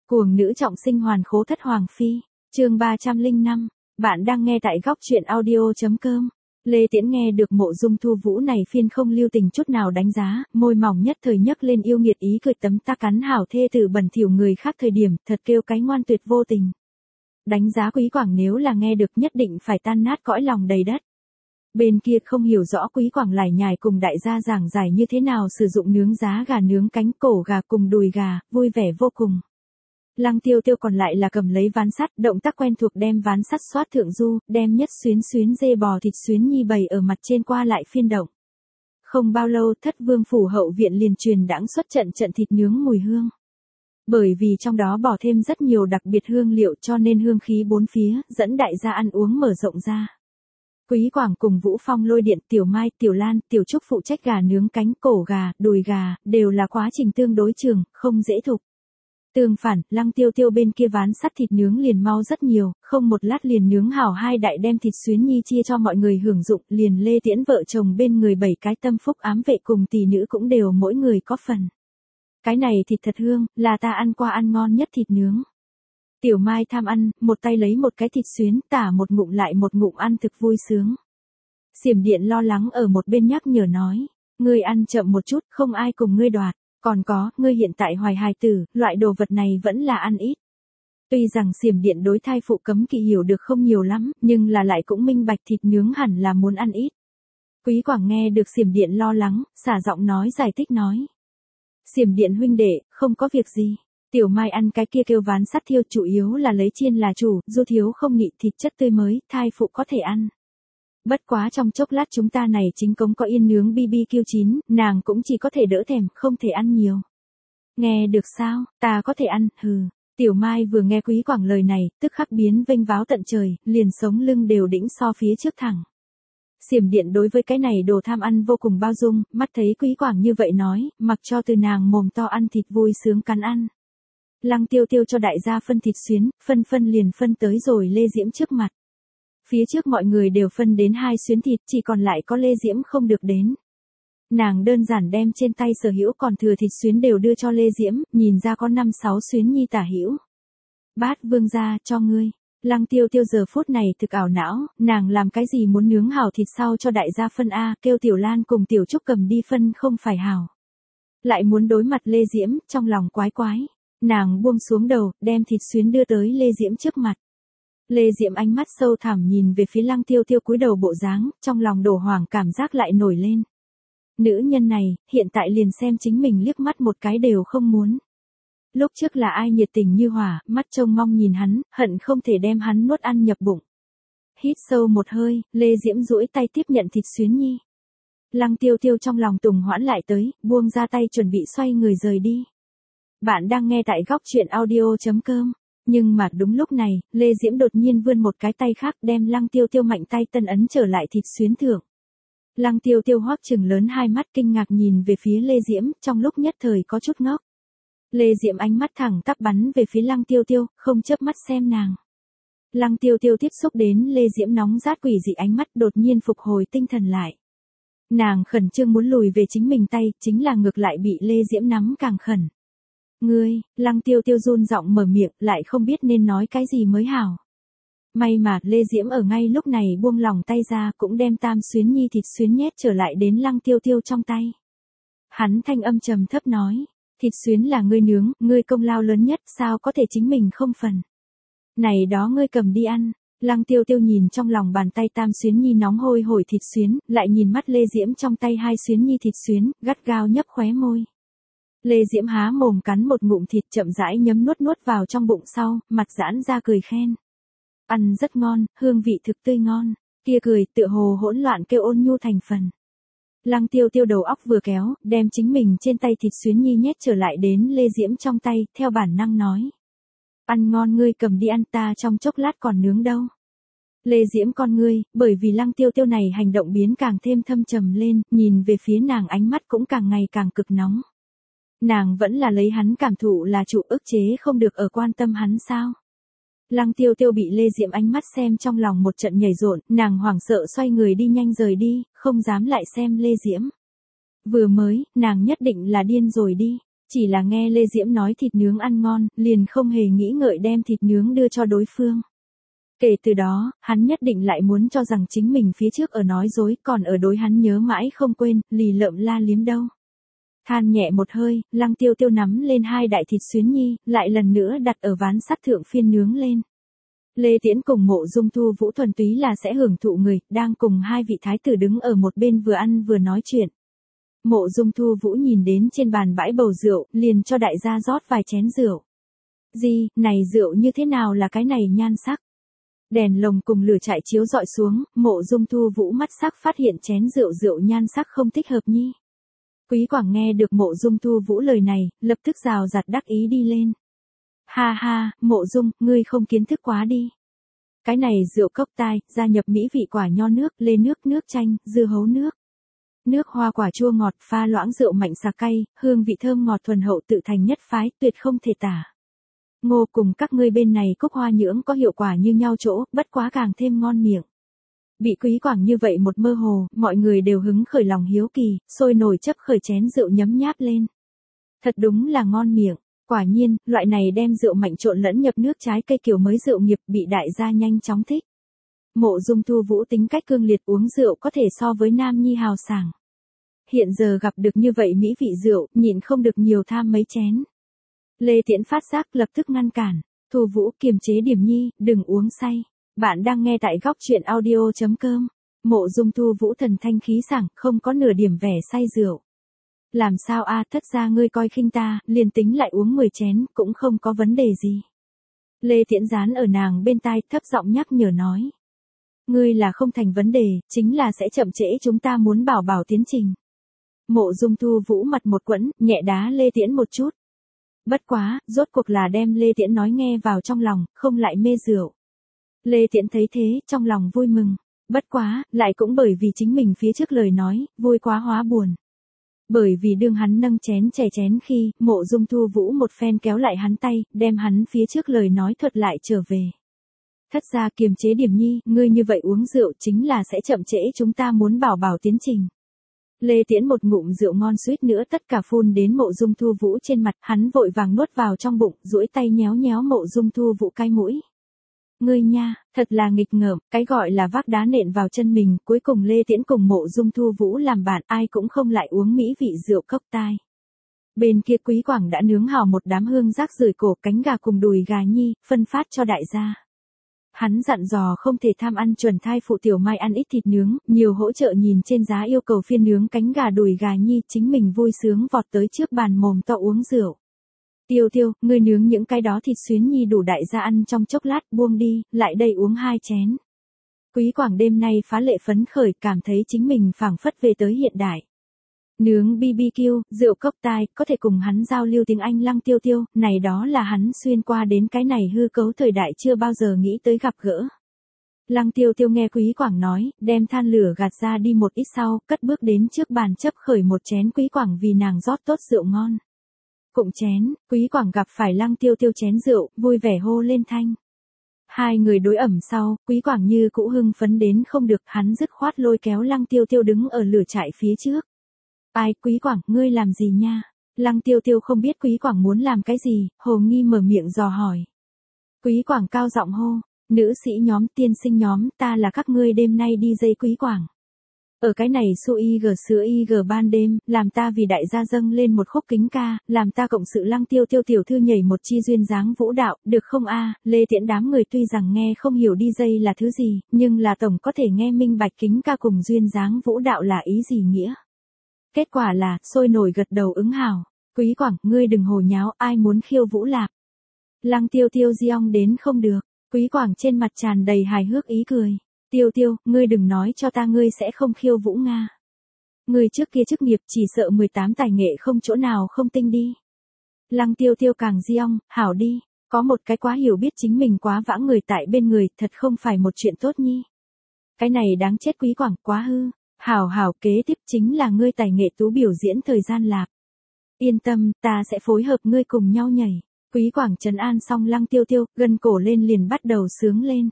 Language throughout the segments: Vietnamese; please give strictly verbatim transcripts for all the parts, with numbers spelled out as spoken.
Cuồng nữ trọng sinh hoàn khố thất hoàng phi, chương ba trăm lẻ năm, bạn đang nghe tại góc truyện audio.com. Lê Tiễn nghe được Mộ Dung Thu Vũ này phiên không lưu tình chút nào đánh giá, môi mỏng nhất thời nhấc lên yêu nghiệt ý cười tấm ta cắn hảo thê tử bẩn thỉu người khác thời điểm, thật kêu cái ngoan tuyệt vô tình. Đánh giá Quý Quảng nếu là nghe được nhất định phải tan nát cõi lòng đầy đất. Bên kia không hiểu rõ Quý Quảng lải nhải cùng đại gia giảng giải như thế nào sử dụng nướng giá gà nướng cánh cổ gà cùng đùi gà, vui vẻ vô cùng. Lăng Tiêu Tiêu còn lại là cầm lấy ván sắt, động tác quen thuộc đem ván sắt xoát thượng du, đem nhất xuyến xuyến dê bò thịt xuyến nhi bày ở mặt trên qua lại phiên động. Không bao lâu Thất Vương phủ hậu viện liền truyền đãng xuất trận trận thịt nướng mùi hương. Bởi vì trong đó bỏ thêm rất nhiều đặc biệt hương liệu cho nên hương khí bốn phía, dẫn đại gia ăn uống mở rộng ra. Quý Quảng cùng Vũ Phong lôi điện, Tiểu Mai, Tiểu Lan, Tiểu Trúc phụ trách gà nướng cánh cổ gà, đùi gà, đều là quá trình tương đối trường, không dễ thục. Tương phản, Lăng Tiêu Tiêu bên kia ván sắt thịt nướng liền mau rất nhiều, không một lát liền nướng hảo hai đại đem thịt xuyến nhi chia cho mọi người hưởng dụng, liền Lê Tiễn vợ chồng bên người bảy cái tâm phúc ám vệ cùng tỷ nữ cũng đều mỗi người có phần. Cái này thịt thật hương, là ta ăn qua ăn ngon nhất thịt nướng. Tiểu Mai tham ăn, một tay lấy một cái thịt xuyến, tả một ngụm lại một ngụm ăn thực vui sướng. Xiểm Điện lo lắng ở một bên nhắc nhở nói, ngươi ăn chậm một chút, không ai cùng ngươi đoạt. Còn có, ngươi hiện tại hoài hài tử, loại đồ vật này vẫn là ăn ít. Tuy rằng Xiểm Điện đối thai phụ cấm kỵ hiểu được không nhiều lắm, nhưng là lại cũng minh bạch thịt nướng hẳn là muốn ăn ít. Quý Quảng nghe được Xiểm Điện lo lắng, xả giọng nói giải thích nói. Xiểm Điện huynh đệ, không có việc gì. Tiểu Mai ăn cái kia kêu ván sắt thiêu chủ yếu là lấy chiên là chủ, du thiếu không nghị thịt chất tươi mới, thai phụ có thể ăn. Bất quá trong chốc lát chúng ta này chính cống có yên nướng bi bi kiu chín, nàng cũng chỉ có thể đỡ thèm, không thể ăn nhiều. Nghe được sao, ta có thể ăn, hừ. Tiểu Mai vừa nghe Quý Quảng lời này, tức khắc biến vênh váo tận trời, liền sống lưng đều đĩnh so phía trước thẳng. Xiểm Điện đối với cái này đồ tham ăn vô cùng bao dung, mắt thấy Quý Quảng như vậy nói, mặc cho từ nàng mồm to ăn thịt vui sướng cắn ăn. Lăng Tiêu Tiêu cho đại gia phân thịt xuyến, phân phân liền phân tới rồi Lê Diễm trước mặt. Phía trước mọi người đều phân đến hai xuyến thịt, chỉ còn lại có Lê Diễm không được đến. Nàng đơn giản đem trên tay sở hữu còn thừa thịt xuyến đều đưa cho Lê Diễm, nhìn ra có năm sáu xuyến nhi tả hữu. Bát vương gia, cho ngươi. Lăng Tiêu Tiêu giờ phút này thực ảo não, nàng làm cái gì muốn nướng hảo thịt sau cho đại gia phân A, kêu Tiểu Lan cùng Tiểu Trúc cầm đi phân không phải hảo. Lại muốn đối mặt Lê Diễm, trong lòng quái quái. Nàng buông xuống đầu, đem thịt xuyến đưa tới Lê Diễm trước mặt. Lê Diễm ánh mắt sâu thẳm nhìn về phía Lăng Tiêu Tiêu cúi đầu bộ dáng, trong lòng đổ hoảng cảm giác lại nổi lên. Nữ nhân này, hiện tại liền xem chính mình liếc mắt một cái đều không muốn. Lúc trước là ai nhiệt tình như hỏa, mắt trông mong nhìn hắn, hận không thể đem hắn nuốt ăn nhập bụng. Hít sâu một hơi, Lê Diễm duỗi tay tiếp nhận thịt xuyến nhi. Lăng Tiêu Tiêu trong lòng tùng hoãn lại tới, buông ra tay chuẩn bị xoay người rời đi. Bạn đang nghe tại góc truyện audio.com. Nhưng mà đúng lúc này, Lê Diễm đột nhiên vươn một cái tay khác đem Lăng Tiêu Tiêu mạnh tay tân ấn trở lại thịt xuyến thượng. Lăng Tiêu Tiêu hoắc trừng lớn hai mắt kinh ngạc nhìn về phía Lê Diễm, trong lúc nhất thời có chút ngốc. Lê Diễm ánh mắt thẳng tắp bắn về phía Lăng Tiêu Tiêu, không chớp mắt xem nàng. Lăng Tiêu Tiêu tiếp xúc đến Lê Diễm nóng rát quỷ dị ánh mắt đột nhiên phục hồi tinh thần lại. Nàng khẩn trương muốn lùi về chính mình tay, chính là ngược lại bị Lê Diễm nắm càng khẩn. Ngươi, Lăng Tiêu Tiêu run giọng mở miệng, lại không biết nên nói cái gì mới hảo. May mà, Lê Diễm ở ngay lúc này buông lòng tay ra cũng đem tam xuyến nhi thịt xuyến nhét trở lại đến Lăng Tiêu Tiêu trong tay. Hắn thanh âm trầm thấp nói, thịt xuyến là ngươi nướng, ngươi công lao lớn nhất, sao có thể chính mình không phần. Này đó ngươi cầm đi ăn. Lăng Tiêu Tiêu nhìn trong lòng bàn tay tam xuyến nhi nóng hôi hổi thịt xuyến, lại nhìn mắt Lê Diễm trong tay hai xuyến nhi thịt xuyến, gắt gao nhấp khóe môi. Lê Diễm há mồm cắn một ngụm thịt chậm rãi nhấm nuốt nuốt vào trong bụng sau, mặt giãn ra cười khen. Ăn rất ngon, hương vị thực tươi ngon, kia cười tựa hồ hỗn loạn kêu ôn nhu thành phần. Lăng Tiêu Tiêu đầu óc vừa kéo, đem chính mình trên tay thịt xuyến nhi nhét trở lại đến Lê Diễm trong tay, theo bản năng nói. Ăn ngon ngươi cầm đi ăn ta trong chốc lát còn nướng đâu. Lê Diễm con ngươi, bởi vì Lăng Tiêu Tiêu này hành động biến càng thêm thâm trầm lên, nhìn về phía nàng ánh mắt cũng càng ngày càng cực nóng. Nàng vẫn là lấy hắn cảm thụ là chủ, ức chế không được ở quan tâm hắn sao. Lăng Tiêu Tiêu bị Lê Diễm ánh mắt xem trong lòng một trận nhảy rộn, nàng hoảng sợ xoay người đi nhanh rời đi, không dám lại xem Lê Diễm. Vừa mới, nàng nhất định là điên rồi đi. Chỉ là nghe Lê Diễm nói thịt nướng ăn ngon, liền không hề nghĩ ngợi đem thịt nướng đưa cho đối phương. Kể từ đó, hắn nhất định lại muốn cho rằng chính mình phía trước ở nói dối, còn ở đối hắn nhớ mãi không quên, lì lợm la liếm đâu. Than nhẹ một hơi, Lăng Tiêu Tiêu nắm lên hai đại thịt xuyến nhi, lại lần nữa đặt ở ván sắt thượng phiên nướng lên. Lê Tiễn cùng Mộ Dung Thu Vũ thuần túy là sẽ hưởng thụ người, đang cùng hai vị thái tử đứng ở một bên vừa ăn vừa nói chuyện. Mộ Dung Thu Vũ nhìn đến trên bàn bãi bầu rượu, liền cho đại gia rót vài chén rượu. Gì, này rượu như thế nào là cái này nhan sắc? Đèn lồng cùng lửa trại chiếu dọi xuống, Mộ Dung Thu Vũ mắt sắc phát hiện chén rượu rượu nhan sắc không thích hợp nhi. Quý Quảng nghe được Mộ Dung Thu Vũ lời này, lập tức rào rạt đắc ý đi lên. Ha ha, Mộ Dung, ngươi không kiến thức quá đi. Cái này rượu cốc tai, gia nhập mỹ vị quả nho nước, lê nước, nước chanh, dưa hấu nước. Nước hoa quả chua ngọt pha loãng rượu mạnh xà cay, hương vị thơm ngọt thuần hậu tự thành nhất phái, tuyệt không thể tả. Ngô cùng các ngươi bên này cúc hoa nhưỡng có hiệu quả như nhau chỗ, bất quá càng thêm ngon miệng. Bị Quý Quảng như vậy một mơ hồ, mọi người đều hứng khởi lòng hiếu kỳ, sôi nổi chấp khởi chén rượu nhấm nháp lên. Thật đúng là ngon miệng, quả nhiên, loại này đem rượu mạnh trộn lẫn nhập nước trái cây kiểu mới rượu nghiệp bị đại gia nhanh chóng thích. Mộ Dung Thu Vũ tính cách cương liệt uống rượu có thể so với nam nhi hào sảng. Hiện giờ gặp được như vậy mỹ vị rượu, nhịn không được nhiều tham mấy chén. Lê Tiễn phát giác lập tức ngăn cản, Thu Vũ kiềm chế điểm nhi, đừng uống say. Bạn đang nghe tại góc truyện audio chấm com. Mộ Dung Thu Vũ thần thanh khí sảng, không có nửa điểm vẻ say rượu. Làm sao a, thất ra ngươi coi khinh ta, liền tính lại uống mười chén, cũng không có vấn đề gì. Lê Tiễn dán ở nàng bên tai, thấp giọng nhắc nhở nói. Ngươi là không thành vấn đề, chính là sẽ chậm trễ chúng ta muốn bảo bảo tiến trình. Mộ Dung Thu Vũ mặt một quẫn, nhẹ đá Lê Tiễn một chút. Bất quá, rốt cuộc là đem Lê Tiễn nói nghe vào trong lòng, không lại mê rượu. Lê Tiễn thấy thế, trong lòng vui mừng. Bất quá, lại cũng bởi vì chính mình phía trước lời nói, vui quá hóa buồn. Bởi vì đương hắn nâng chén chè chén khi, Mộ Dung Thu Vũ một phen kéo lại hắn tay, đem hắn phía trước lời nói thuật lại trở về. Thất gia kiềm chế điểm nhi, ngươi như vậy uống rượu chính là sẽ chậm trễ chúng ta muốn bảo bảo tiến trình. Lê Tiễn một ngụm rượu ngon suýt nữa tất cả phun đến Mộ Dung Thu Vũ trên mặt, hắn vội vàng nuốt vào trong bụng, duỗi tay nhéo nhéo Mộ Dung Thu Vũ cái mũi. Ngươi nha, thật là nghịch ngợm, cái gọi là vác đá nện vào chân mình, cuối cùng Lê Tiễn cùng Mộ Dung Thu Vũ làm bạn, ai cũng không lại uống mỹ vị rượu cốc tai. Bên kia Quý Quảng đã nướng hào một đám hương rác rưởi cổ cánh gà cùng đùi gà nhi, phân phát cho đại gia. Hắn dặn dò không thể tham ăn chuẩn thai phụ Tiểu Mai ăn ít thịt nướng, nhiều hỗ trợ nhìn trên giá yêu cầu phiên nướng cánh gà đùi gà nhi, chính mình vui sướng vọt tới trước bàn mồm to uống rượu. Tiêu Tiêu, ngươi nướng những cái đó thịt xuyến nhi đủ đại gia ăn trong chốc lát, buông đi, lại đây uống hai chén. Quý Quảng đêm nay phá lệ phấn khởi, cảm thấy chính mình phảng phất về tới hiện đại. Nướng bê bê kiu, rượu cốc tai, có thể cùng hắn giao lưu tiếng Anh. Lăng Tiêu Tiêu, này đó là hắn xuyên qua đến cái này hư cấu thời đại chưa bao giờ nghĩ tới gặp gỡ. Lăng Tiêu Tiêu nghe Quý Quảng nói, đem than lửa gạt ra đi một ít sau, cất bước đến trước bàn chấp khởi một chén Quý Quảng vì nàng rót tốt rượu ngon. Cụng chén, Quý Quảng gặp phải Lăng Tiêu Tiêu chén rượu, vui vẻ hô lên thanh. Hai người đối ẩm sau, Quý Quảng như cũ hưng phấn đến không được, hắn dứt khoát lôi kéo Lăng Tiêu Tiêu đứng ở lửa trại phía trước. Ai, Quý Quảng, ngươi làm gì nha? Lăng Tiêu Tiêu không biết Quý Quảng muốn làm cái gì, hồ nghi mở miệng dò hỏi. Quý Quảng cao giọng hô, nữ sĩ nhóm, tiên sinh nhóm, ta là các ngươi đêm nay đi dây Quý Quảng. Ở cái này su y gờ sữa y gờ ban đêm, làm ta vì đại gia dâng lên một khúc kính ca, làm ta cộng sự Lăng Tiêu Tiêu tiểu thư nhảy một chi duyên dáng vũ đạo, được không a? Lê Tiễn đám người tuy rằng nghe không hiểu đi dây là thứ gì, nhưng là tổng có thể nghe minh bạch kính ca cùng duyên dáng vũ đạo là ý gì nghĩa. Kết quả là, sôi nổi gật đầu ứng hào. Quý Quảng, ngươi đừng hồ nháo, ai muốn khiêu vũ lạp. Lăng Tiêu Tiêu giong đến không được. Quý Quảng trên mặt tràn đầy hài hước ý cười. Tiêu Tiêu, ngươi đừng nói cho ta ngươi sẽ không khiêu vũ Nga. Ngươi trước kia chức nghiệp chỉ sợ mười tám tài nghệ không chỗ nào không tinh đi. Lăng Tiêu Tiêu càng giong, hảo đi. Có một cái quá hiểu biết chính mình quá vãng người tại bên người, thật không phải một chuyện tốt nhi. Cái này đáng chết Quý Quảng, quá hư. Hảo hảo, kế tiếp chính là ngươi tài nghệ tú biểu diễn thời gian lạp. Yên tâm, ta sẽ phối hợp ngươi cùng nhau nhảy. Quý Quảng trấn an xong Lăng Tiêu Tiêu, gân cổ lên liền bắt đầu sướng lên.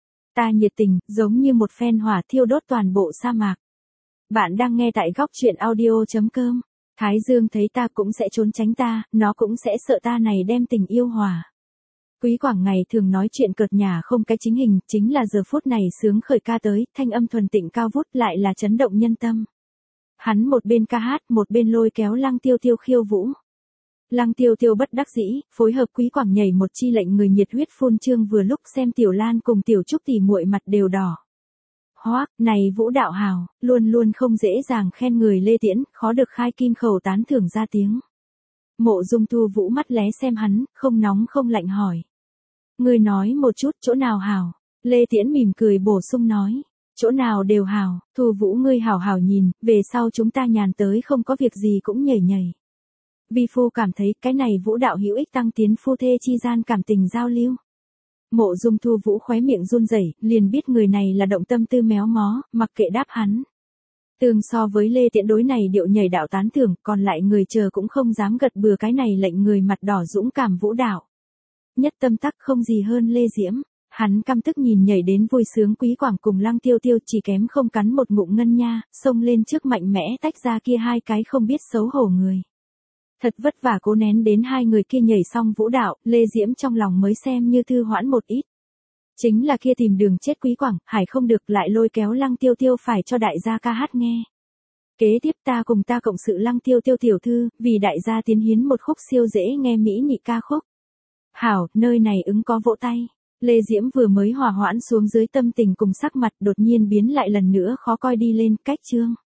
Ta nhiệt tình, giống như một phen hỏa thiêu đốt toàn bộ sa mạc. Bạn đang nghe tại góc truyện audio chấm com. Thái Dương thấy ta cũng sẽ trốn tránh ta, nó cũng sẽ sợ ta này đem tình yêu hòa. Quý Quảng ngày thường nói chuyện cợt nhả không cái chính hình, chính là giờ phút này sướng khởi ca tới, thanh âm thuần tịnh cao vút lại là chấn động nhân tâm. Hắn một bên ca hát, một bên lôi kéo Lăng Tiêu Tiêu khiêu vũ. Lăng Tiêu Tiêu bất đắc dĩ, phối hợp Quý Quảng nhảy một chi lệnh người nhiệt huyết phun trương, vừa lúc xem Tiểu Lan cùng Tiểu Trúc tỉ muội mặt đều đỏ. Hoác, này vũ đạo hào, luôn luôn không dễ dàng khen người Lê Tiễn, khó được khai kim khẩu tán thưởng ra tiếng. Mộ Dung Thu Vũ mắt lé xem hắn, không nóng không lạnh hỏi. Ngươi nói một chút, chỗ nào hào? Lê Tiễn mỉm cười bổ sung nói. Chỗ nào đều hào, Thu Vũ ngươi hào hào nhìn, về sau chúng ta nhàn tới không có việc gì cũng nhảy nhảy. Vi phu cảm thấy cái này vũ đạo hữu ích tăng tiến phu thê chi gian cảm tình giao lưu. Mộ Dung Thu Vũ khóe miệng run rẩy, liền biết người này là động tâm tư méo mó, mặc kệ đáp hắn. Tương so với Lê Tiễn đối này điệu nhảy đạo tán thưởng, còn lại người chờ cũng không dám gật bừa cái này lệnh người mặt đỏ dũng cảm vũ đạo. Nhất tâm tắc không gì hơn Lê Diễm, hắn căm tức nhìn nhảy đến vui sướng Quý Quảng cùng Lăng Tiêu Tiêu chỉ kém không cắn một ngụm ngân nha, xông lên trước mạnh mẽ tách ra kia hai cái không biết xấu hổ người. Thật vất vả cố nén đến hai người kia nhảy xong vũ đạo, Lê Diễm trong lòng mới xem như thư hoãn một ít. Chính là kia tìm đường chết Quý Quảng, hải không được lại lôi kéo Lăng Tiêu Tiêu phải cho đại gia ca hát nghe. Kế tiếp ta cùng ta cộng sự Lăng Tiêu Tiêu tiểu thư, vì đại gia tiến hiến một khúc siêu dễ nghe mỹ nhị ca khúc. Hảo, nơi này ứng có vỗ tay. Lê Diễm vừa mới hòa hoãn xuống dưới tâm tình cùng sắc mặt đột nhiên biến lại lần nữa khó coi đi lên, cách chương.